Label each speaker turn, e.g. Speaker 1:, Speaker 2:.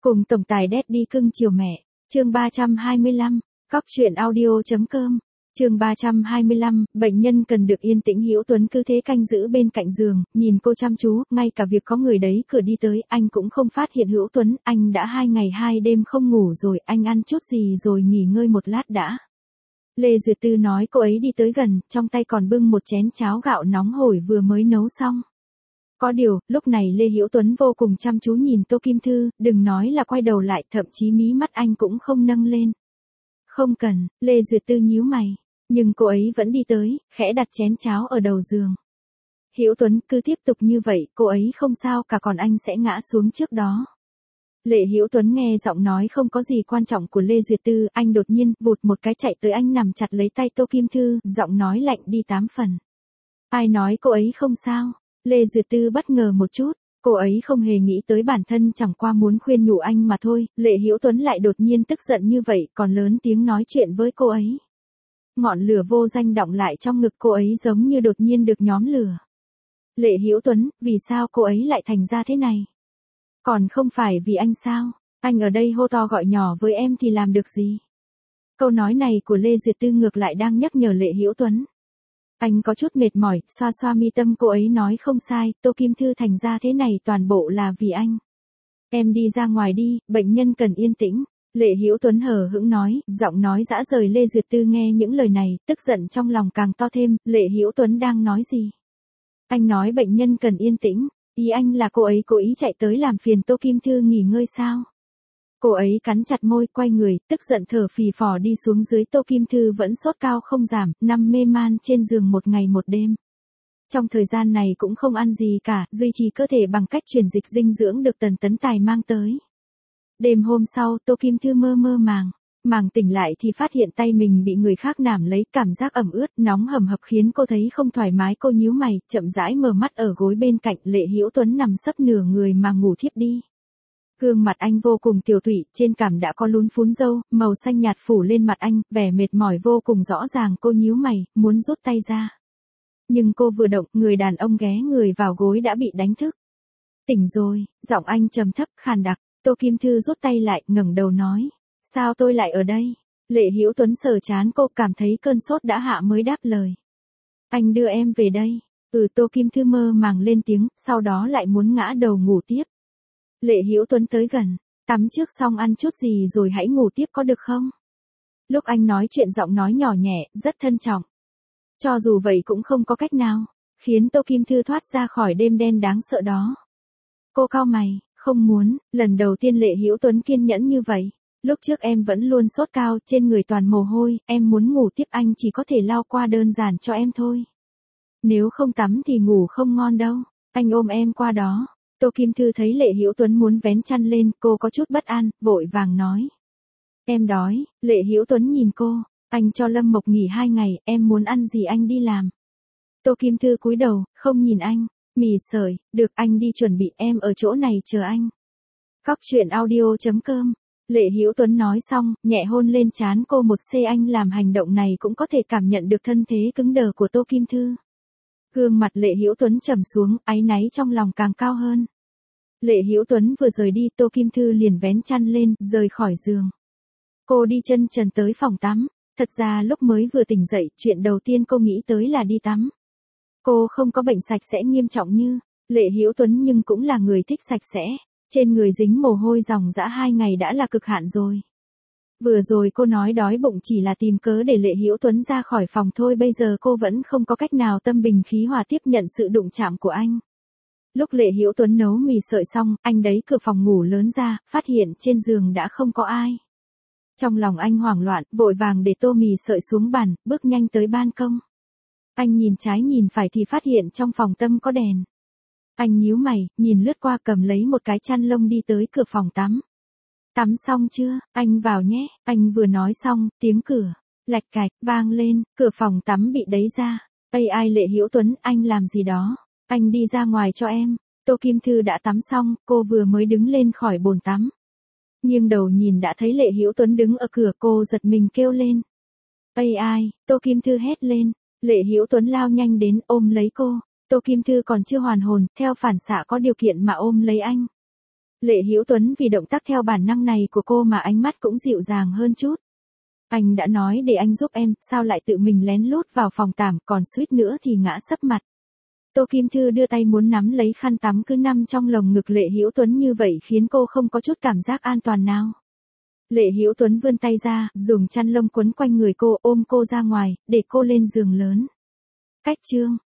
Speaker 1: Cùng tổng tài Daddy cưng chiều mẹ. Chương 325. Cóc truyện audio.com. Chương 325, bệnh nhân cần được yên tĩnh. Hữu Tuấn cứ thế canh giữ bên cạnh giường, nhìn cô chăm chú, ngay cả việc có người đấy cửa đi tới, anh cũng không phát hiện. Hữu Tuấn, anh đã 2 ngày 2 đêm không ngủ rồi, anh ăn chút gì rồi nghỉ ngơi một lát đã. Lê Duyệt Tư nói. Cô ấy đi tới gần, trong tay còn bưng một chén cháo gạo nóng hổi vừa mới nấu xong. Có điều, lúc này Lê Hữu Tuấn vô cùng chăm chú nhìn Tô Kim Thư, đừng nói là quay đầu lại, thậm chí mí mắt anh cũng không nâng lên. Không cần, Lê Duyệt Tư nhíu mày, nhưng cô ấy vẫn đi tới, khẽ đặt chén cháo ở đầu giường. Hữu Tuấn, cứ tiếp tục như vậy, cô ấy không sao cả, còn anh sẽ ngã xuống trước đó. Lê Hữu Tuấn nghe giọng nói không có gì quan trọng của Lê Duyệt Tư, anh đột nhiên vụt một cái chạy tới, anh nằm chặt lấy tay Tô Kim Thư, giọng nói lạnh đi 8 phần. Ai nói cô ấy không sao? Lê Duyệt Tư bất ngờ một chút, cô ấy không hề nghĩ tới bản thân chẳng qua muốn khuyên nhủ anh mà thôi. Lê Hữu Tuấn lại đột nhiên tức giận như vậy, còn lớn tiếng nói chuyện với cô ấy. Ngọn lửa vô danh đọng lại trong ngực cô ấy giống như đột nhiên được nhóm lửa. Lê Hữu Tuấn, vì sao cô ấy lại thành ra thế này? Còn không phải vì anh sao? Anh ở đây hô to gọi nhỏ với em thì làm được gì? Câu nói này của Lê Duyệt Tư ngược lại đang nhắc nhở Lê Hữu Tuấn. Anh có chút mệt mỏi, xoa xoa mi tâm. Cô ấy nói không sai, Tô Kim Thư thành ra thế này toàn bộ là vì anh. Em đi ra ngoài đi, bệnh nhân cần yên tĩnh. Lê Hữu Tuấn hờ hững nói, giọng nói dã rời. Lê Duyệt Tư nghe những lời này, tức giận trong lòng càng to thêm. Lê Hữu Tuấn đang nói gì? Anh nói bệnh nhân cần yên tĩnh, ý anh là cô ấy cố ý chạy tới làm phiền Tô Kim Thư nghỉ ngơi sao? Cô ấy cắn chặt môi, quay người, tức giận thở phì phò đi xuống dưới. Tô Kim Thư vẫn sốt cao không giảm, nằm mê man trên giường 1 ngày 1 đêm. Trong thời gian này cũng không ăn gì cả, duy trì cơ thể bằng cách truyền dịch dinh dưỡng được Tần Tấn Tài mang tới. Đêm hôm sau, Tô Kim Thư mơ mơ màng tỉnh lại thì phát hiện tay mình bị người khác nảm lấy, cảm giác ẩm ướt, nóng hầm hập khiến cô thấy không thoải mái. Cô nhíu mày, chậm rãi mở mắt. Ở gối bên cạnh, Lê Hữu Tuấn nằm sấp nửa người mà ngủ thiếp đi. Gương mặt anh vô cùng tiều tụy, trên cằm đã có lún phún râu, màu xanh nhạt phủ lên mặt anh, vẻ mệt mỏi vô cùng rõ ràng. Cô nhíu mày, muốn rút tay ra. Nhưng cô vừa động, người đàn ông ghé người vào gối đã bị đánh thức. Tỉnh rồi, giọng anh trầm thấp, khàn đặc. Tô Kim Thư rút tay lại, ngẩng đầu nói. Sao tôi lại ở đây? Lê Hữu Tuấn sờ trán cô, cảm thấy cơn sốt đã hạ mới đáp lời. Anh đưa em về đây. Tô Kim Thư mơ màng lên tiếng, sau đó lại muốn ngã đầu ngủ tiếp. Lê Hữu Tuấn tới gần, tắm trước xong ăn chút gì rồi hãy ngủ tiếp có được không? Lúc anh nói chuyện giọng nói nhỏ nhẹ, rất thân trọng. Cho dù vậy cũng không có cách nào, khiến Tô Kim Thư thoát ra khỏi đêm đen đáng sợ đó. Cô cau mày, không muốn, lần đầu tiên Lê Hữu Tuấn kiên nhẫn như vậy. Lúc trước em vẫn luôn sốt cao, trên người toàn mồ hôi, em muốn ngủ tiếp, anh chỉ có thể lau qua đơn giản cho em thôi. Nếu không tắm thì ngủ không ngon đâu, anh ôm em qua đó. Tô Kim Thư thấy Lê Hữu Tuấn muốn vén chăn lên, cô có chút bất an, vội vàng nói. Em đói. Lê Hữu Tuấn nhìn cô, anh cho Lâm Mộc nghỉ 2 ngày, em muốn ăn gì anh đi làm. Tô Kim Thư cúi đầu, không nhìn anh. Mì sợi, được, anh đi chuẩn bị, em ở chỗ này chờ anh. Cóc truyện audio.com. Lê Hữu Tuấn nói xong, nhẹ hôn lên trán cô một c. Anh làm hành động này cũng có thể cảm nhận được thân thế cứng đờ của Tô Kim Thư. Gương mặt Lê Hữu Tuấn trầm xuống, áy náy trong lòng càng cao hơn. Lê Hữu Tuấn vừa rời đi, Tô Kim Thư liền vén chăn lên, rời khỏi giường. Cô đi chân trần tới phòng tắm. Thật ra lúc mới vừa tỉnh dậy, chuyện đầu tiên cô nghĩ tới là đi tắm. Cô không có bệnh sạch sẽ nghiêm trọng như Lê Hữu Tuấn, nhưng cũng là người thích sạch sẽ. Trên người dính mồ hôi ròng rã 2 ngày đã là cực hạn rồi. Vừa rồi cô nói đói bụng chỉ là tìm cớ để Lê Hữu Tuấn ra khỏi phòng thôi, bây giờ cô vẫn không có cách nào tâm bình khí hòa tiếp nhận sự đụng chạm của anh. Lúc Lê Hữu Tuấn nấu mì sợi xong, anh đẩy cửa phòng ngủ lớn ra, phát hiện trên giường đã không có ai. Trong lòng anh hoảng loạn, vội vàng để tô mì sợi xuống bàn, bước nhanh tới ban công. Anh nhìn trái nhìn phải thì phát hiện trong phòng tăm có đèn. Anh nhíu mày, nhìn lướt qua, cầm lấy một cái chăn lông đi tới cửa phòng tắm. Tắm xong chưa, anh vào nhé. Anh vừa nói xong, tiếng cửa lạch cạch vang lên, cửa phòng tắm bị đẩy ra. Ai Lê Hữu Tuấn, anh làm gì đó? Anh đi ra ngoài cho em. Tô Kim Thư đã tắm xong, cô vừa mới đứng lên khỏi bồn tắm. Nghiêng đầu nhìn đã thấy Lê Hữu Tuấn đứng ở cửa, cô giật mình kêu lên. Ai? Tô Kim Thư hét lên. Lê Hữu Tuấn lao nhanh đến, ôm lấy cô. Tô Kim Thư còn chưa hoàn hồn, theo phản xạ có điều kiện mà ôm lấy anh. Lệ Hữu Tuấn vì động tác theo bản năng này của cô mà ánh mắt cũng dịu dàng hơn chút. Anh đã nói để anh giúp em, sao lại tự mình lén lút vào phòng tắm, còn suýt nữa thì ngã sấp mặt. Tô Kim Thư đưa tay muốn nắm lấy khăn tắm cứ nằm trong lồng ngực Lệ Hữu Tuấn như vậy khiến cô không có chút cảm giác an toàn nào. Lệ Hữu Tuấn vươn tay ra, dùng chăn lông quấn quanh người cô, ôm cô ra ngoài, để cô lên giường lớn. Cách chương